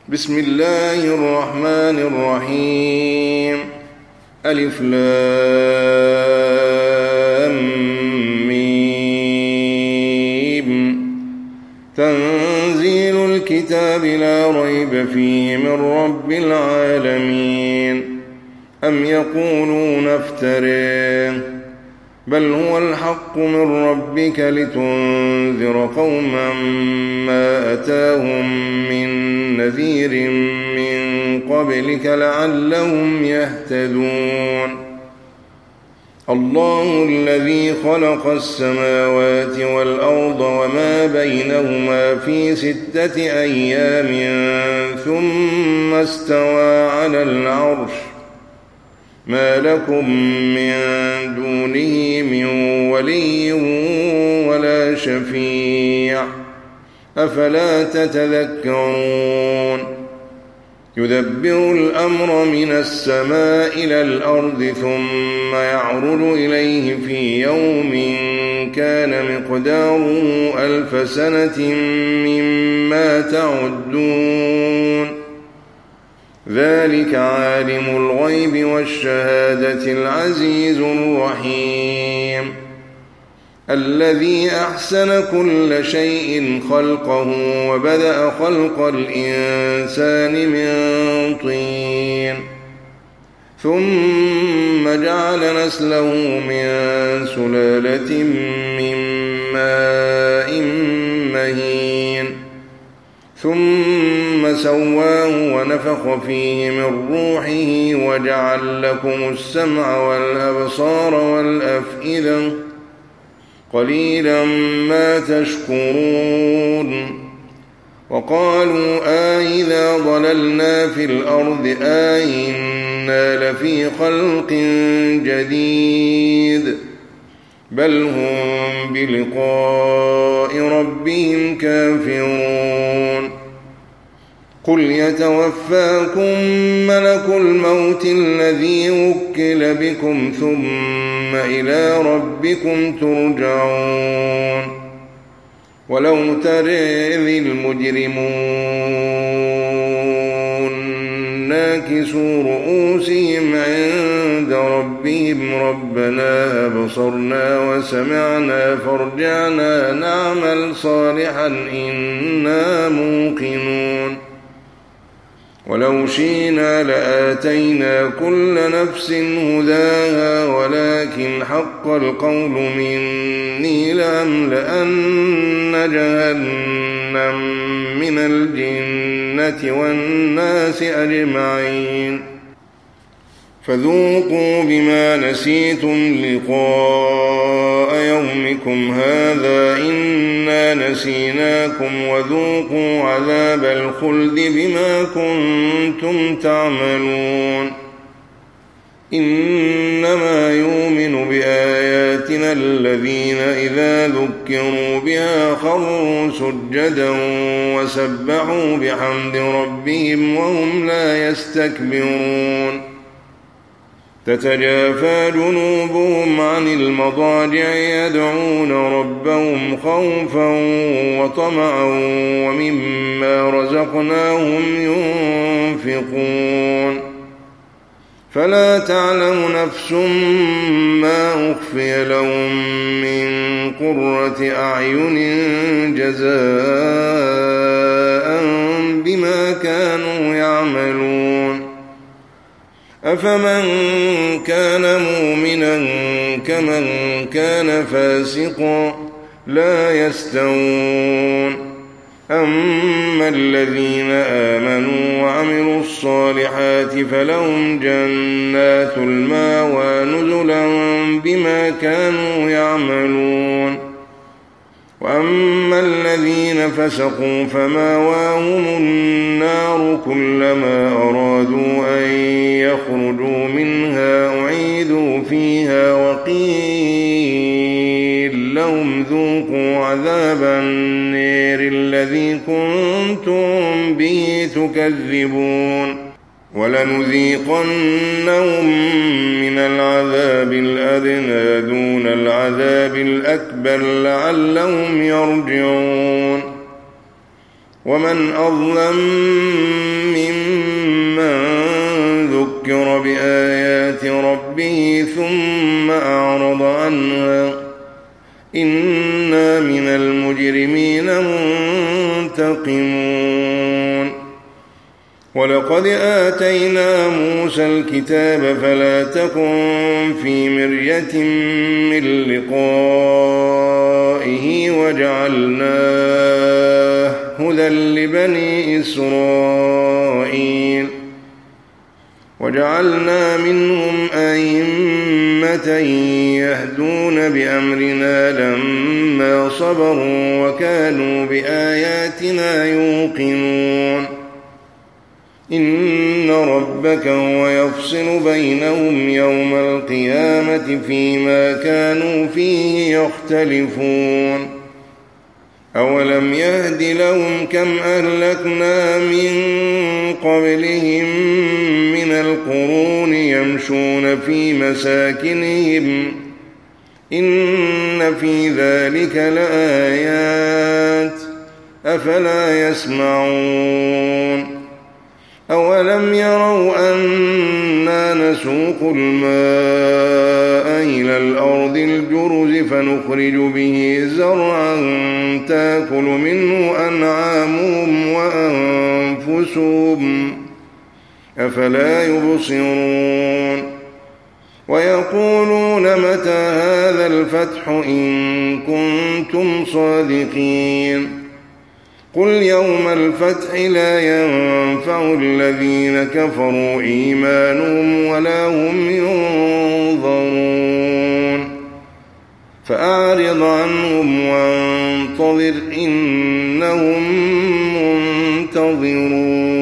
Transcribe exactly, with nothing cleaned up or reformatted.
بسم الله الرحمن الرحيم. ألف لام ميم. تنزيل الكتاب لا ريب فيه من رب العالمين. أم يقولون افتريه بل هو الحق من ربك لتنذر قوما ما أتاهم من نذير من قبلك لعلهم يهتدون. الله الذي خلق السماوات والأرض وما بينهما في ستة أيام ثم استوى على العرش ما لكم من دونه من ولي ولا شفيع أفلا تتذكرون. يدبر الأمر من السماء إلى الأرض ثم يعرج إليه في يوم كان مقداره ألف سنة مما تعدون. ذلك عالم الغيب والشهادة العزيز الرحيم. الذي أحسن كل شيء خلقه وبدأ خلق الإنسان من طين ثم جعل نسله من سلالة من ماء مهين ثم سواه ونفخ فيه من روحه وجعل لكم السمع والأبصار والأفئدة قليلا ما تشكرون. وقالوا آئذا ضللنا في الأرض آئنا لفي خلق جديد بل هم بلقاء ربهم كافرون. قل يتوفاكم ملك الموت الذي وكل بكم ثم إلى ربكم ترجعون. ولو ترى إذ المجرمون ناكسوا رؤوسهم عند ربهم ربنا أبصرنا وسمعنا فارجعنا نعمل صالحا إنا موقنون. ولو شئنا لآتينا كل نفس هداها ولكن حق القول مني لأملأن جهنم من الجنة والناس أجمعين. فذوقوا بما نسيتم لقاء يومكم هذا إنا نسيناكم وذوقوا عذاب الخلد بما كنتم تعملون. إنما يؤمن بآياتنا الذين إذا ذكروا بها خروا سجدا وسبحوا بحمد ربهم وهم لا يستكبرون. تتجافى جنوبهم عن المضاجع يدعون ربهم خوفا وطمعا ومما رزقناهم ينفقون. فلا تعلم نفس ما أخفي لهم من قرة أعين جزاء بما كانوا يعملون. أفمن كان مؤمنا كمن كان فاسقا لا يستوون. أما الذين آمنوا وعملوا الصالحات فلهم جنات المأوى نزلا بما كانوا يعملون. وأما الذين فسقوا فمأواهم النار كلما أرادوا أن يخرجوا منها أعيدوا فيها وقيل لهم ذوقوا عذاب النار الذي كنتم به تكذبون. ولنذيقنهم من العذاب الأدنى دون العذاب الأكبر لعلهم يرجعون. ومن أظلم ممن ذكر بآيات ربه ثم أعرض عنها إنا من المجرمين منتقمون ولقد آتينا موسى الكتاب فلا تكن في مرية من لقائه وجعلناه هدى لبني إسرائيل وجعلنا منهم أئمة يهدون بأمرنا لما صبروا وكانوا بآياتنا يوقنون إن ربك هو يفصل بينهم يوم القيامة فيما كانوا فيه يختلفون أولم يهد لهم كم أهلكنا من قبلهم من القرون يمشون في مساكنهم إن في ذلك لآيات أفلا يسمعون أولم يروا أنا نسوق الماء إلى الأرض الجرز فنخرج به زرعا تأكل منه أنعامهم وأنفسهم أفلا يبصرون ويقولون متى هذا الفتح إن كنتم صادقين قل يوم الفتح لا ينفع الذين كفروا إيمانهم ولا هم ينظرون فأعرض عنهم وانتظر إنهم منتظرون.